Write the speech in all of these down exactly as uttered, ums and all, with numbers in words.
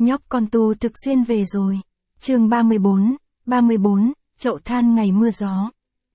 Nhóc con tu thực xuyên về rồi. Chương ba mươi bốn, ba mươi bốn, chậu than ngày mưa gió.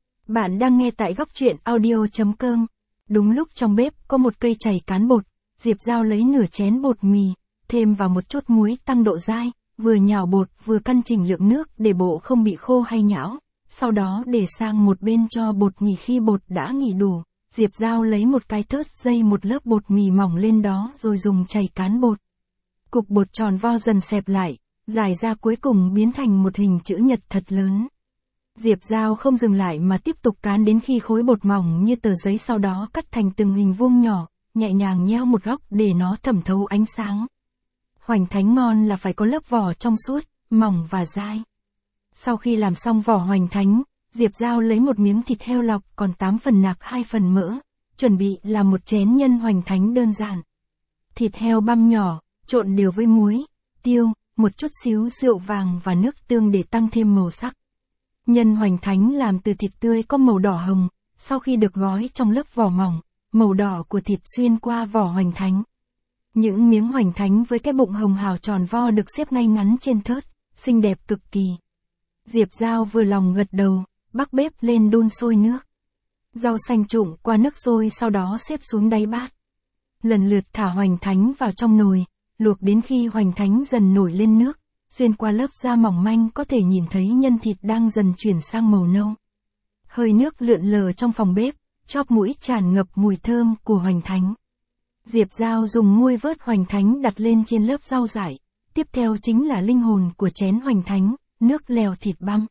Bạn đang nghe tại góc truyện audio chấm com. Đúng lúc trong bếp có một cây chày cán bột, Diệp Giao lấy nửa chén bột mì, thêm vào một chút muối tăng độ dai, vừa nhào bột vừa căn chỉnh lượng nước để bộ không bị khô hay nhão. Sau đó để sang một bên cho bột nghỉ. Khi bột đã nghỉ đủ, Diệp Giao lấy một cái thớt dây một lớp bột mì mỏng lên đó rồi dùng chày cán bột. Cục bột tròn vo dần xẹp lại, dài ra cuối cùng biến thành một hình chữ nhật thật lớn. Diệp Giao không dừng lại mà tiếp tục cán đến khi khối bột mỏng như tờ giấy, sau đó cắt thành từng hình vuông nhỏ, nhẹ nhàng nheo một góc để nó thẩm thấu ánh sáng. Hoành thánh ngon là phải có lớp vỏ trong suốt, mỏng và dai. Sau khi làm xong vỏ hoành thánh, Diệp Giao lấy một miếng thịt heo lọc còn tám phần nạc hai phần mỡ, chuẩn bị làm một chén nhân hoành thánh đơn giản. Thịt heo băm nhỏ, trộn đều với muối, tiêu, một chút xíu rượu vàng và nước tương để tăng thêm màu sắc. Nhân hoành thánh làm từ thịt tươi có màu đỏ hồng, sau khi được gói trong lớp vỏ mỏng, màu đỏ của thịt xuyên qua vỏ hoành thánh. Những miếng hoành thánh với cái bụng hồng hào tròn vo được xếp ngay ngắn trên thớt, xinh đẹp cực kỳ. Diệp Giao vừa lòng gật đầu, bắc bếp lên đun sôi nước. Rau xanh trụng qua nước sôi, sau đó xếp xuống đáy bát. Lần lượt thả hoành thánh vào trong nồi, luộc đến khi hoành thánh dần nổi lên nước, xuyên qua lớp da mỏng manh có thể nhìn thấy nhân thịt đang dần chuyển sang màu nâu. Hơi nước lượn lờ trong phòng bếp, chóp mũi tràn ngập mùi thơm của hoành thánh. Diệp Giao dùng muôi vớt hoành thánh đặt lên trên lớp rau dại, tiếp theo chính là linh hồn của chén hoành thánh, nước lèo thịt băm.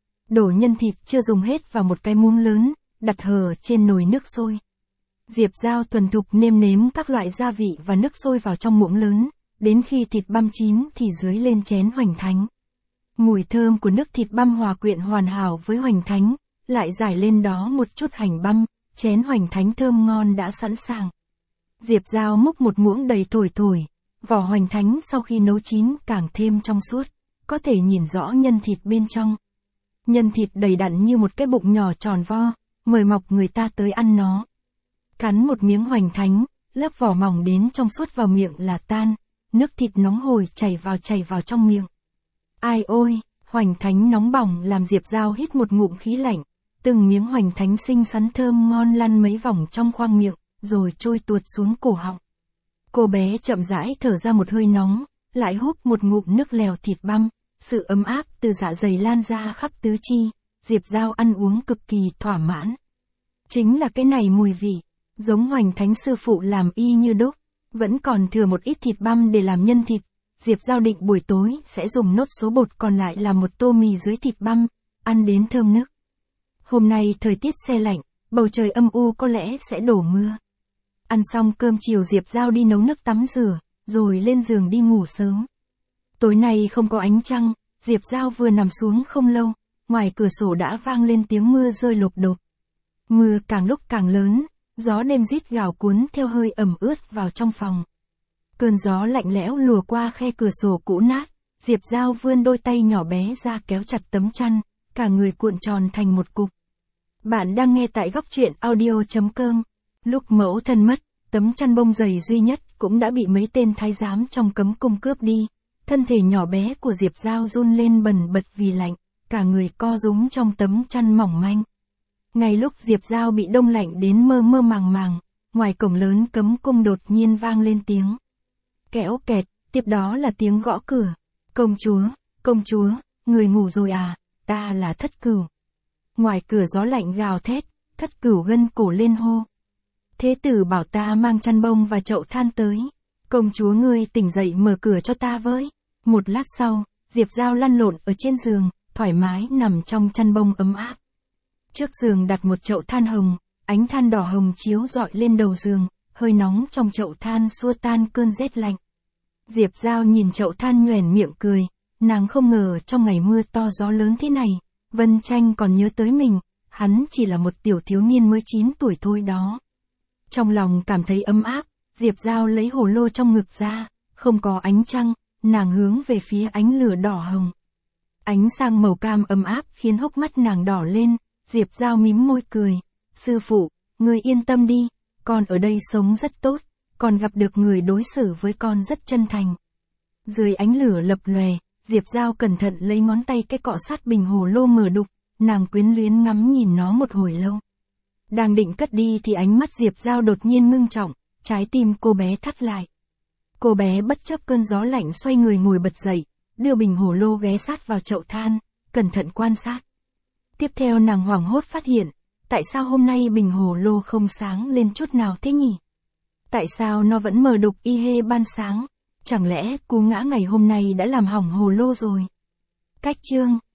Đổ nhân thịt chưa dùng hết vào một cái muỗng lớn, đặt hờ trên nồi nước sôi. Diệp Giao thuần thục nêm nếm các loại gia vị và nước sôi vào trong muỗng lớn, đến khi thịt băm chín thì dưới lên chén hoành thánh. Mùi thơm của nước thịt băm hòa quyện hoàn hảo với hoành thánh, lại rải lên đó một chút hành băm, chén hoành thánh thơm ngon đã sẵn sàng. Diệp Giao múc một muỗng đầy thổi thổi, vỏ hoành thánh sau khi nấu chín càng thêm trong suốt, có thể nhìn rõ nhân thịt bên trong. Nhân thịt đầy đặn như một cái bụng nhỏ tròn vo, mời mọc người ta tới ăn nó. Cắn một miếng hoành thánh, lớp vỏ mỏng đến trong suốt vào miệng là tan, nước thịt nóng hổi chảy vào chảy vào trong miệng. Ai ôi, hoành thánh nóng bỏng làm Diệp Giao hít một ngụm khí lạnh, từng miếng hoành thánh xinh xắn thơm ngon lăn mấy vòng trong khoang miệng, rồi trôi tuột xuống cổ họng. Cô bé chậm rãi thở ra một hơi nóng, lại húp một ngụm nước lèo thịt băm, sự ấm áp từ dạ dày lan ra khắp tứ chi, Diệp Giao ăn uống cực kỳ thỏa mãn. Chính là cái này mùi vị, giống hoành thánh sư phụ làm y như đúc, vẫn còn thừa một ít thịt băm để làm nhân thịt, Diệp Giao định buổi tối sẽ dùng nốt số bột còn lại làm một tô mì dưới thịt băm, ăn đến thơm nức. Hôm nay thời tiết se lạnh, bầu trời âm u có lẽ sẽ đổ mưa. Ăn xong cơm chiều Diệp Giao đi nấu nước tắm rửa, rồi lên giường đi ngủ sớm. Tối nay không có ánh trăng, Diệp Giao vừa nằm xuống không lâu, ngoài cửa sổ đã vang lên tiếng mưa rơi lộp đột. Mưa càng lúc càng lớn, gió đêm rít gào cuốn theo hơi ẩm ướt vào trong phòng. Cơn gió lạnh lẽo lùa qua khe cửa sổ cũ nát, Diệp Giao vươn đôi tay nhỏ bé ra kéo chặt tấm chăn, cả người cuộn tròn thành một cục. Bạn đang nghe tại góc truyện audio chấm com. Lúc mẫu thân mất, tấm chăn bông dày duy nhất cũng đã bị mấy tên thái giám trong cấm cung cướp đi. Thân thể nhỏ bé của Diệp Giao run lên bần bật vì lạnh, cả người co rúm trong tấm chăn mỏng manh. Ngay lúc Diệp Giao bị đông lạnh đến mơ mơ màng màng, ngoài cổng lớn cấm cung đột nhiên vang lên tiếng kéo kẹt, tiếp đó là tiếng gõ cửa. Công chúa, công chúa, người ngủ rồi à, ta là Thất Cửu. Ngoài cửa gió lạnh gào thét, Thất Cửu gân cổ lên hô. Thế tử bảo ta mang chăn bông và chậu than tới. Công chúa ngươi tỉnh dậy mở cửa cho ta với. Một lát sau, Diệp Giao lăn lộn ở trên giường, thoải mái nằm trong chăn bông ấm áp. Trước giường đặt một chậu than hồng, ánh than đỏ hồng chiếu rọi lên đầu giường, hơi nóng trong chậu than xua tan cơn rét lạnh. Diệp Giao nhìn chậu than nhoẻn miệng cười, nàng không ngờ trong ngày mưa to gió lớn thế này, Vân Tranh còn nhớ tới mình, hắn chỉ là một tiểu thiếu niên mới chín tuổi thôi đó. Trong lòng cảm thấy ấm áp, Diệp Giao lấy hồ lô trong ngực ra, không có ánh trăng, nàng hướng về phía ánh lửa đỏ hồng. Ánh sang màu cam ấm áp khiến hốc mắt nàng đỏ lên, Diệp Giao mím môi cười. Sư phụ, ngươi yên tâm đi, con ở đây sống rất tốt, còn gặp được người đối xử với con rất chân thành. Dưới ánh lửa lập lòe, Diệp Giao cẩn thận lấy ngón tay cái cọ sát bình hồ lô mở đục, nàng quyến luyến ngắm nhìn nó một hồi lâu. Đang định cất đi thì ánh mắt Diệp Giao đột nhiên ngưng trọng, trái tim cô bé thắt lại. Cô bé bất chấp cơn gió lạnh xoay người ngồi bật dậy, đưa bình hồ lô ghé sát vào chậu than, cẩn thận quan sát. Tiếp theo nàng hoảng hốt phát hiện, tại sao hôm nay bình hồ lô không sáng lên chút nào thế nhỉ? Tại sao nó vẫn mờ đục y hê ban sáng? Chẳng lẽ cú ngã ngày hôm nay đã làm hỏng hồ lô rồi? Cách chương